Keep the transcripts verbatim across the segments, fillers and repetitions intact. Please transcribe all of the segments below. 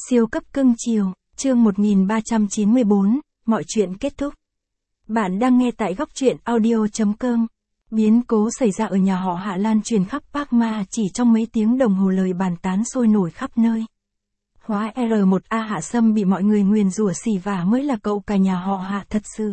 Siêu cấp cưng chiều, chương một nghìn ba trăm chín mươi bốn, mọi chuyện kết thúc. Bạn đang nghe tại góc truyện audio chấm com. Biến cố xảy ra ở nhà họ Hạ lan truyền khắp Park Ma chỉ trong mấy tiếng đồng hồ, lời bàn tán sôi nổi khắp nơi. Hóa R một A Hạ Sâm bị mọi người nguyền rủa xỉ vả mới là cậu cả nhà họ Hạ thật sự.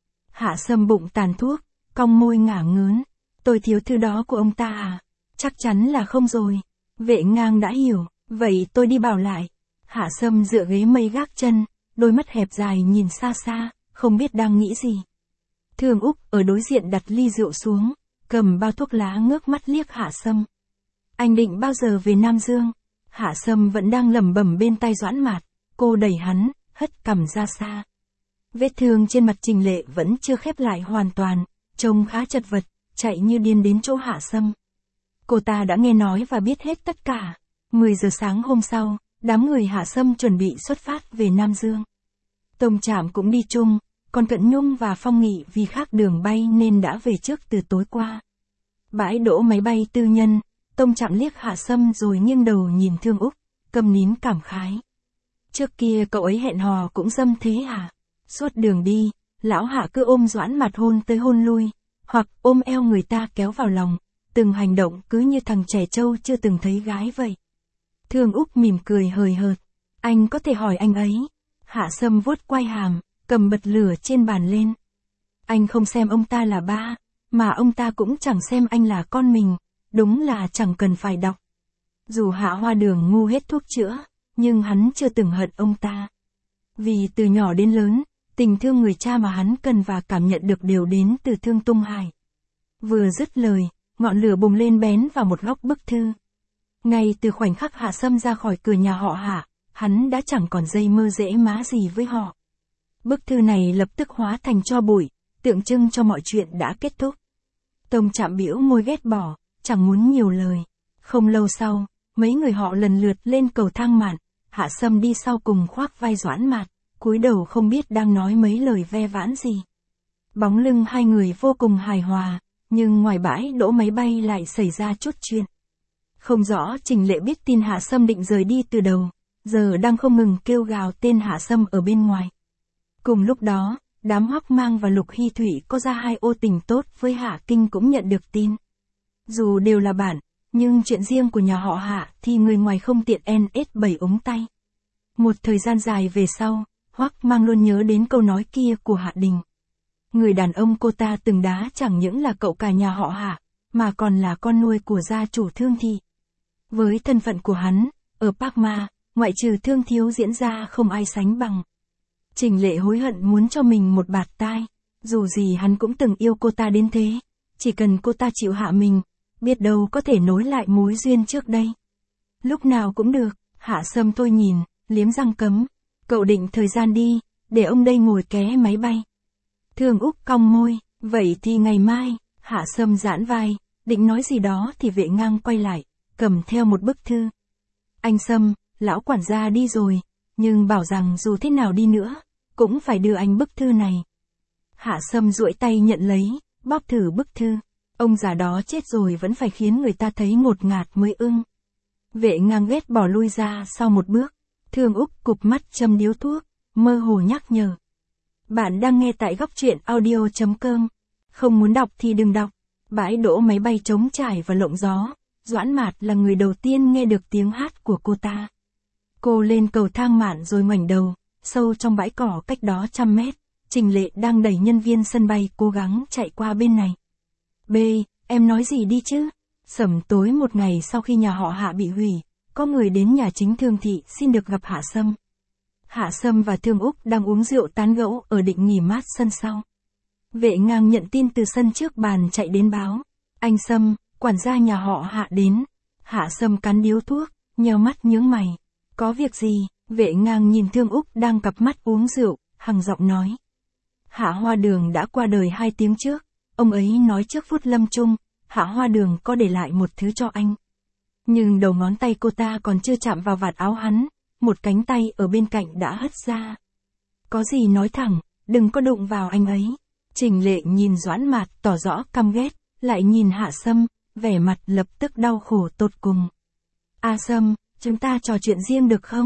Hạ Sâm bụng tàn thuốc, cong môi ngả ngớn. Tôi thiếu thứ đó của ông ta à? Chắc chắn là không rồi. Vệ Ngang đã hiểu, vậy tôi đi bảo lại. Hạ Sâm dựa ghế mây gác chân, đôi mắt hẹp dài nhìn xa xa, không biết đang nghĩ gì. Thương Úc ở đối diện đặt ly rượu xuống, cầm bao thuốc lá ngước mắt liếc Hạ Sâm. Anh định bao giờ về Nam Dương? Hạ Sâm vẫn đang lẩm bẩm bên tai Doãn Mạt, cô đẩy hắn, hất cằm ra xa. Vết thương trên mặt Trình Lệ vẫn chưa khép lại hoàn toàn, trông khá chật vật, chạy như điên đến chỗ Hạ Sâm. Cô ta đã nghe nói và biết hết tất cả. mười giờ sáng hôm sau, đám người Hạ Sâm chuẩn bị xuất phát về Nam Dương. Tông Trạm cũng đi chung, còn Cận Nhung và Phong Nghị vì khác đường bay nên đã về trước từ tối qua. Bãi đỗ máy bay tư nhân, Tông Trạm liếc Hạ Sâm rồi nghiêng đầu nhìn Thương Úc, câm nín cảm khái. Trước kia cậu ấy hẹn hò cũng dâm thế à? Suốt đường đi, lão Hạ cứ ôm Doãn Mạt hôn tới hôn lui, hoặc ôm eo người ta kéo vào lòng, từng hành động cứ như thằng trẻ trâu chưa từng thấy gái vậy. Thương Úc mỉm cười hời hợt. Anh có thể hỏi anh ấy. Hạ Sâm vuốt quai hàm, cầm bật lửa trên bàn lên. Anh không xem ông ta là ba, mà ông ta cũng chẳng xem anh là con mình, đúng là chẳng cần phải đọc. Dù Hạ Hoa Đường ngu hết thuốc chữa, nhưng hắn chưa từng hận ông ta. Vì từ nhỏ đến lớn, tình thương người cha mà hắn cần và cảm nhận được đều đến từ Thương Tung Hải. Vừa dứt lời, ngọn lửa bùng lên bén vào một góc bức thư. Ngay từ khoảnh khắc Hạ Sâm ra khỏi cửa nhà họ Hạ, hắn đã chẳng còn dây mơ dễ má gì với họ. Bức thư này lập tức hóa thành tro bụi, tượng trưng cho mọi chuyện đã kết thúc. Tông Trạm bĩu môi ghét bỏ, chẳng muốn nhiều lời. Không lâu sau, mấy người họ lần lượt lên cầu thang mạn, Hạ Sâm đi sau cùng khoác vai Doãn Mạt, cúi đầu không biết đang nói mấy lời ve vãn gì. Bóng lưng hai người vô cùng hài hòa, nhưng ngoài bãi đỗ máy bay lại xảy ra chút chuyện. Không rõ Trình Lệ biết tin Hạ Sâm định rời đi từ đầu, giờ đang không ngừng kêu gào tên Hạ Sâm ở bên ngoài. Cùng lúc đó, đám Hoắc Mang và Lục Hy Thủy có ra hai ô tình tốt với Hạ Kinh cũng nhận được tin. Dù đều là bạn, nhưng chuyện riêng của nhà họ Hạ thì người ngoài không tiện en ét bảy ống tay. Một thời gian dài về sau, Hoắc Mang luôn nhớ đến câu nói kia của Hạ Đình. Người đàn ông cô ta từng đá chẳng những là cậu cả nhà họ Hạ, mà còn là con nuôi của gia chủ Thương Thị. Với thân phận của hắn, ở Park Ma, ngoại trừ Thương Thiếu diễn ra không ai sánh bằng. Trình Lệ hối hận muốn cho mình một bạt tai, dù gì hắn cũng từng yêu cô ta đến thế, chỉ cần cô ta chịu hạ mình, biết đâu có thể nối lại mối duyên trước đây. Lúc nào cũng được, Hạ Sâm thôi nhìn, liếm răng cấm, cậu định thời gian đi, để ông đây ngồi ké máy bay. Thương Úc cong môi, vậy thì ngày mai. Hạ Sâm giãn vai, định nói gì đó thì Vệ Ngang quay lại, cầm theo một bức thư. Anh Sâm, lão quản gia đi rồi, nhưng bảo rằng dù thế nào đi nữa, cũng phải đưa anh bức thư này. Hạ Sâm duỗi tay nhận lấy, bóp thử bức thư. Ông già đó chết rồi vẫn phải khiến người ta thấy ngột ngạt mới ưng. Vệ Ngang ghét bỏ lui ra sau một bước. Thương Úc cụp mắt châm điếu thuốc, mơ hồ nhắc nhở. Bạn đang nghe tại góc truyện audio chấm com. Không muốn đọc thì đừng đọc. Bãi đỗ máy bay trống trải và lộng gió, Doãn Mạt là người đầu tiên nghe được tiếng hát của cô ta. Cô lên cầu thang mạn rồi ngoảnh đầu, sâu trong bãi cỏ cách đó trăm mét, Trình Lệ đang đẩy nhân viên sân bay cố gắng chạy qua bên này. B, em nói gì đi chứ? Sẩm tối một ngày sau khi nhà họ Hạ bị hủy, có người đến nhà chính Thương Thị xin được gặp Hạ Sâm. Hạ Sâm và Thương Úc đang uống rượu tán gẫu ở định nghỉ mát sân sau. Vệ Ngang nhận tin từ sân trước bàn chạy đến báo. Anh Sâm, quản gia nhà họ Hạ đến. Hạ Sâm cắn điếu thuốc, nheo mắt nhướng mày. Có việc gì? Vệ Ngang nhìn Thương Úc đang cặp mắt uống rượu, hằng giọng nói. Hạ Hoa Đường đã qua đời hai tiếng trước. Ông ấy nói trước phút lâm chung, Hạ Hoa Đường có để lại một thứ cho anh. Nhưng đầu ngón tay cô ta còn chưa chạm vào vạt áo hắn, một cánh tay ở bên cạnh đã hất ra. Có gì nói thẳng, đừng có đụng vào anh ấy. Trình Lệ nhìn Doãn Mạt tỏ rõ căm ghét, lại nhìn Hạ Sâm, vẻ mặt lập tức đau khổ tột cùng. A Sâm, chúng ta trò chuyện riêng được không?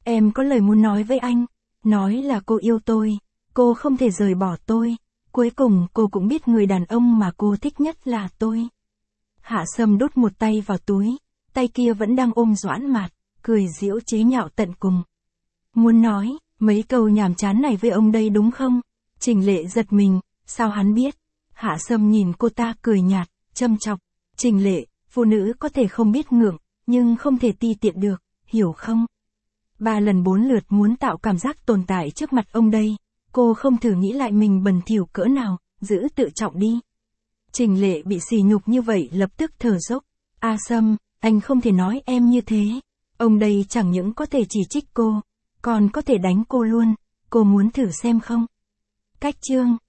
Em có lời muốn nói với anh. Nói là cô yêu tôi. Cô không thể rời bỏ tôi. Cuối cùng cô cũng biết người đàn ông mà cô thích nhất là tôi. Hạ Sâm đút một tay vào túi. Tay kia vẫn đang ôm Doãn Mạt, cười giễu chế nhạo tận cùng. Muốn nói, mấy câu nhàm chán này với ông đây đúng không? Trình Lệ giật mình, sao hắn biết? Hạ Sâm nhìn cô ta cười nhạt, châm chọc. Trình Lệ, phụ nữ có thể không biết ngượng, nhưng không thể ti tiện được, hiểu không? Ba lần bốn lượt muốn tạo cảm giác tồn tại trước mặt ông đây. Cô không thử nghĩ lại mình bẩn thỉu cỡ nào, giữ tự trọng đi. Trình Lệ bị sỉ nhục như vậy lập tức thở dốc. A Sâm, anh không thể nói em như thế. Ông đây chẳng những có thể chỉ trích cô, còn có thể đánh cô luôn. Cô muốn thử xem không? Cách chương